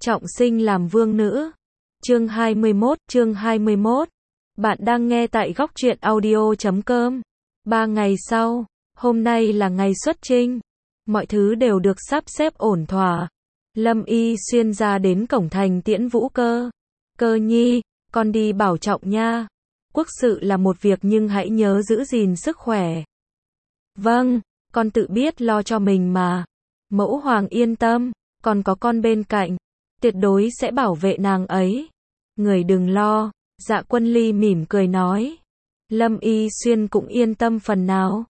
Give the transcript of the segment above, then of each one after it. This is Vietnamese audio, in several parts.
Trọng sinh làm vương nữ. Chương 21. Bạn đang nghe tại góc truyện audio.com. 3 ngày sau, hôm nay là ngày xuất chinh. Mọi thứ đều được sắp xếp ổn thỏa. Lâm Y Xuyên ra đến cổng thành tiễn Vũ Cơ. Cơ nhi, con đi bảo trọng nha. Quốc sự là một việc nhưng hãy nhớ giữ gìn sức khỏe. Vâng, con tự biết lo cho mình mà. Mẫu hoàng yên tâm, còn có con bên cạnh, tuyệt đối sẽ bảo vệ nàng ấy. Người đừng lo, Dạ Quân Ly mỉm cười nói. Lâm Y Xuyên cũng yên tâm phần nào.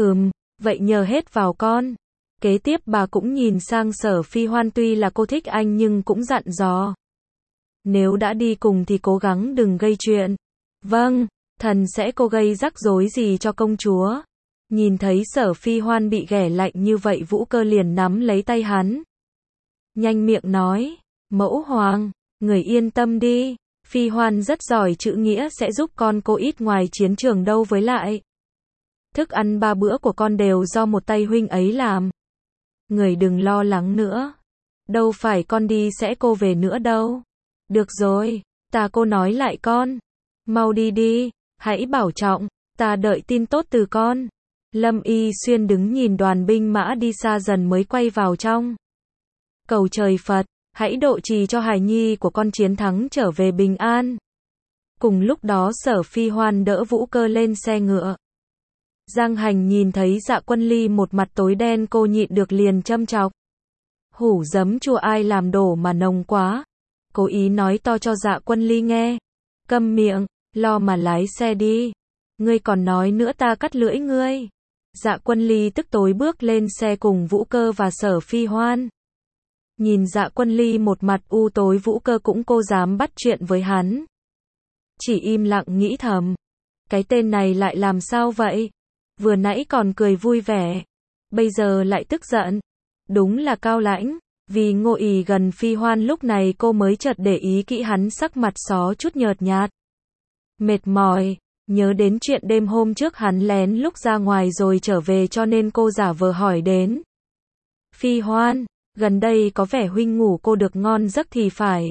Vậy nhờ hết vào con. Kế tiếp bà cũng nhìn sang Sở Phi Hoan, tuy là cô thích anh nhưng cũng dặn dò. Nếu đã đi cùng thì cố gắng đừng gây chuyện. Vâng, thần sẽ cố gây rắc rối gì cho công chúa. Nhìn thấy Sở Phi Hoan bị ghẻ lạnh như vậy, Vũ Cơ liền nắm lấy tay hắn. Nhanh miệng nói, mẫu hoàng, người yên tâm đi, Phi Hoan rất giỏi chữ nghĩa, sẽ giúp con cô ít ngoài chiến trường đâu, với lại thức ăn 3 bữa của con đều do một tay huynh ấy làm. Người đừng lo lắng nữa. Đâu phải con đi sẽ cô về nữa đâu. Được rồi, cô nói lại con. Mau đi đi, hãy bảo trọng, ta đợi tin tốt từ con. Lâm Y Xuyên đứng nhìn đoàn binh mã đi xa dần mới quay vào trong. Cầu trời Phật, hãy độ trì cho hài nhi của con chiến thắng trở về bình an. Cùng lúc đó Sở Phi Hoan đỡ Vũ Cơ lên xe ngựa. Giang Hành nhìn thấy Dạ Quân Ly một mặt tối đen, cô nhịn được liền châm chọc. Hủ giấm chua ai làm đổ mà nồng quá. Cố ý nói to cho Dạ Quân Ly nghe. Câm miệng, lo mà lái xe đi. Ngươi còn nói nữa ta cắt lưỡi ngươi. Dạ Quân Ly tức tối bước lên xe cùng Vũ Cơ và Sở Phi Hoan. Nhìn Dạ Quân Ly một mặt u tối, Vũ Cơ cũng cô dám bắt chuyện với hắn. Chỉ im lặng nghĩ thầm. Cái tên này lại làm sao vậy? Vừa nãy còn cười vui vẻ, bây giờ lại tức giận. Đúng là cao lãnh. Vì ngồi ì gần Phi Hoan lúc này cô mới chợt để ý kỹ hắn, sắc mặt xó chút nhợt nhạt. Mệt mỏi, nhớ đến chuyện đêm hôm trước hắn lén lúc ra ngoài rồi trở về, cho nên cô giả vờ hỏi đến. Phi Hoan, gần đây có vẻ huynh ngủ cô được ngon giấc thì phải.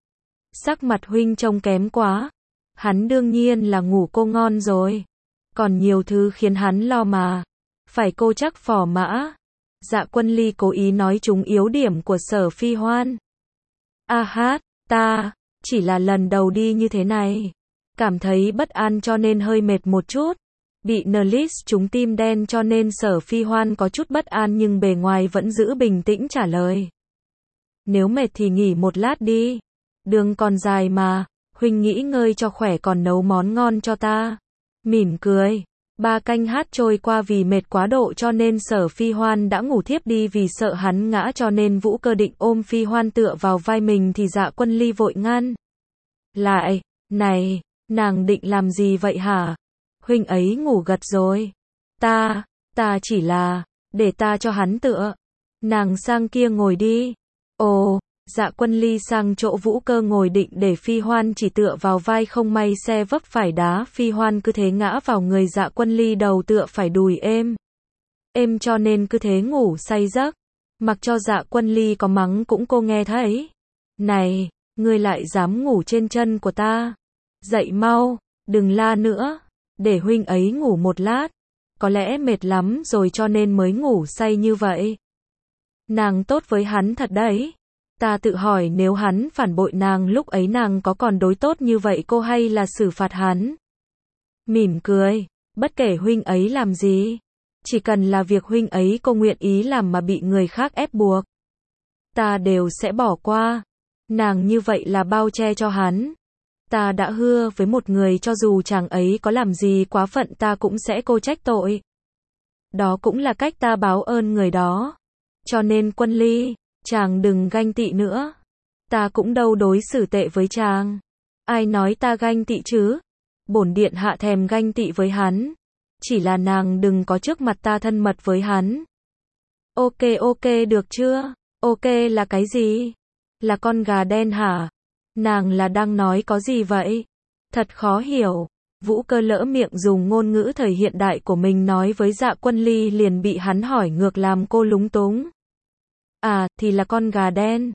Sắc mặt huynh trông kém quá. Hắn đương nhiên là ngủ cô ngon rồi. Còn nhiều thứ khiến hắn lo mà. Phải cô chắc phò mã. Dạ Quân Ly cố ý nói trúng yếu điểm của Sở Phi Hoan. Ta chỉ là lần đầu đi như thế này, cảm thấy bất an cho nên hơi mệt một chút. Bị Nerlis trúng tim đen cho nên Sở Phi Hoan có chút bất an nhưng bề ngoài vẫn giữ bình tĩnh trả lời. Nếu mệt thì nghỉ một lát đi. Đường còn dài mà, huynh nghỉ ngơi cho khỏe còn nấu món ngon cho ta. Mỉm cười. 3 canh hát trôi qua, vì mệt quá độ cho nên Sở Phi Hoan đã ngủ thiếp đi. Vì sợ hắn ngã cho nên Vũ Cơ định ôm Phi Hoan tựa vào vai mình thì Dạ Quân Ly vội ngăn lại. Này, nàng định làm gì vậy hả? Huynh ấy ngủ gật rồi. Ta chỉ là để ta cho hắn tựa. Nàng sang kia ngồi đi. Ồ. Dạ Quân Ly sang chỗ Vũ Cơ ngồi định để Phi Hoan chỉ tựa vào vai, không may xe vấp phải đá, Phi Hoan cứ thế ngã vào người Dạ Quân Ly, đầu tựa phải đùi êm cho nên cứ thế ngủ say giấc. Mặc cho Dạ Quân Ly có mắng cũng cô nghe thấy. Này, ngươi lại dám ngủ trên chân của ta. Dậy mau, đừng la nữa, để huynh ấy ngủ một lát. Có lẽ mệt lắm rồi cho nên mới ngủ say như vậy. Nàng tốt với hắn thật đấy. Ta tự hỏi nếu hắn phản bội nàng lúc ấy nàng có còn đối tốt như vậy cô hay là xử phạt hắn? Mỉm cười, bất kể huynh ấy làm gì, chỉ cần là việc huynh ấy cô nguyện ý làm mà bị người khác ép buộc, ta đều sẽ bỏ qua. Nàng như vậy là bao che cho hắn. Ta đã hứa với một người cho dù chàng ấy có làm gì quá phận ta cũng sẽ cô trách tội. Đó cũng là cách ta báo ơn người đó. Cho nên Quân Ly, chàng đừng ganh tị nữa. Ta cũng đâu đối xử tệ với chàng. Ai nói ta ganh tị chứ? Bổn điện hạ thèm ganh tị với hắn. Chỉ là nàng đừng có trước mặt ta thân mật với hắn. Ok được chưa? Ok là cái gì? Là con gà đen hả? Nàng là đang nói có gì vậy? Thật khó hiểu. Vũ Cơ lỡ miệng dùng ngôn ngữ thời hiện đại của mình nói với Dạ Quân Ly, liền bị hắn hỏi ngược làm cô lúng túng. À, thì là con gà đen.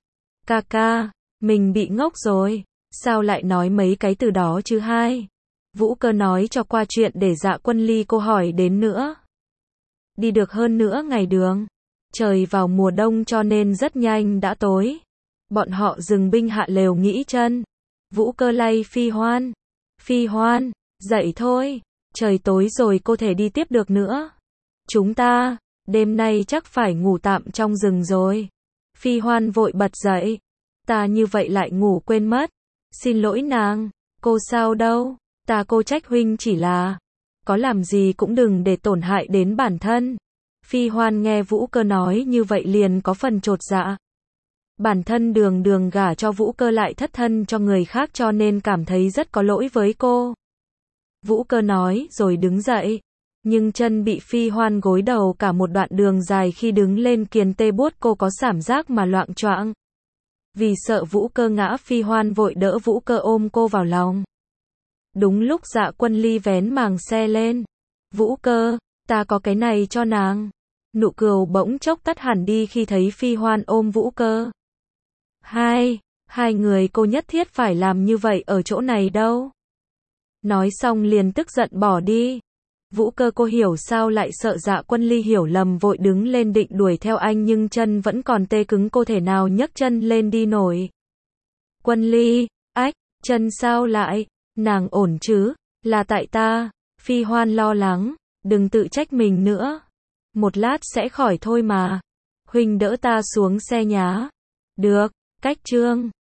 Ca ca, mình bị ngốc rồi. Sao lại nói mấy cái từ đó chứ hai? Vũ Cơ nói cho qua chuyện để Dạ Quân Ly cô hỏi đến nữa. Đi được hơn nữa ngày đường. Trời vào mùa đông cho nên rất nhanh đã tối. Bọn họ dừng binh hạ lều nghỉ chân. Vũ Cơ lay Phi Hoan. Phi Hoan, dậy thôi. Trời tối rồi cô thể đi tiếp được nữa. Chúng ta, đêm nay chắc phải ngủ tạm trong rừng rồi. Phi Hoan vội bật dậy. Ta như vậy lại ngủ quên mất. Xin lỗi nàng, cô sao đâu. Cô trách huynh chỉ là có làm gì cũng đừng để tổn hại đến bản thân. Phi Hoan nghe Vũ Cơ nói như vậy liền có phần chột dạ. Bản thân đường đường gả cho Vũ Cơ lại thất thân cho người khác cho nên cảm thấy rất có lỗi với cô. Vũ Cơ nói rồi đứng dậy. Nhưng chân bị Phi Hoan gối đầu cả một đoạn đường dài, khi đứng lên kiền tê buốt cô có cảm giác mà loạng choạng. Vì sợ Vũ Cơ ngã, Phi Hoan vội đỡ Vũ Cơ ôm cô vào lòng. Đúng lúc Dạ Quân Ly vén màng xe lên. Vũ Cơ, ta có cái này cho nàng. Nụ cười bỗng chốc tắt hẳn đi khi thấy Phi Hoan ôm Vũ Cơ. Hai người cô nhất thiết phải làm như vậy ở chỗ này đâu. Nói xong liền tức giận bỏ đi. Vũ Cơ cô hiểu sao lại sợ Dạ Quân Ly hiểu lầm, vội đứng lên định đuổi theo anh nhưng chân vẫn còn tê cứng, cô thể nào nhấc chân lên đi nổi. Quân Ly, ách, chân sao lại, nàng ổn chứ, là tại ta. Phi Hoan lo lắng, đừng tự trách mình nữa. Một lát sẽ khỏi thôi mà. Huynh đỡ ta xuống xe nhá. Được, cách trương.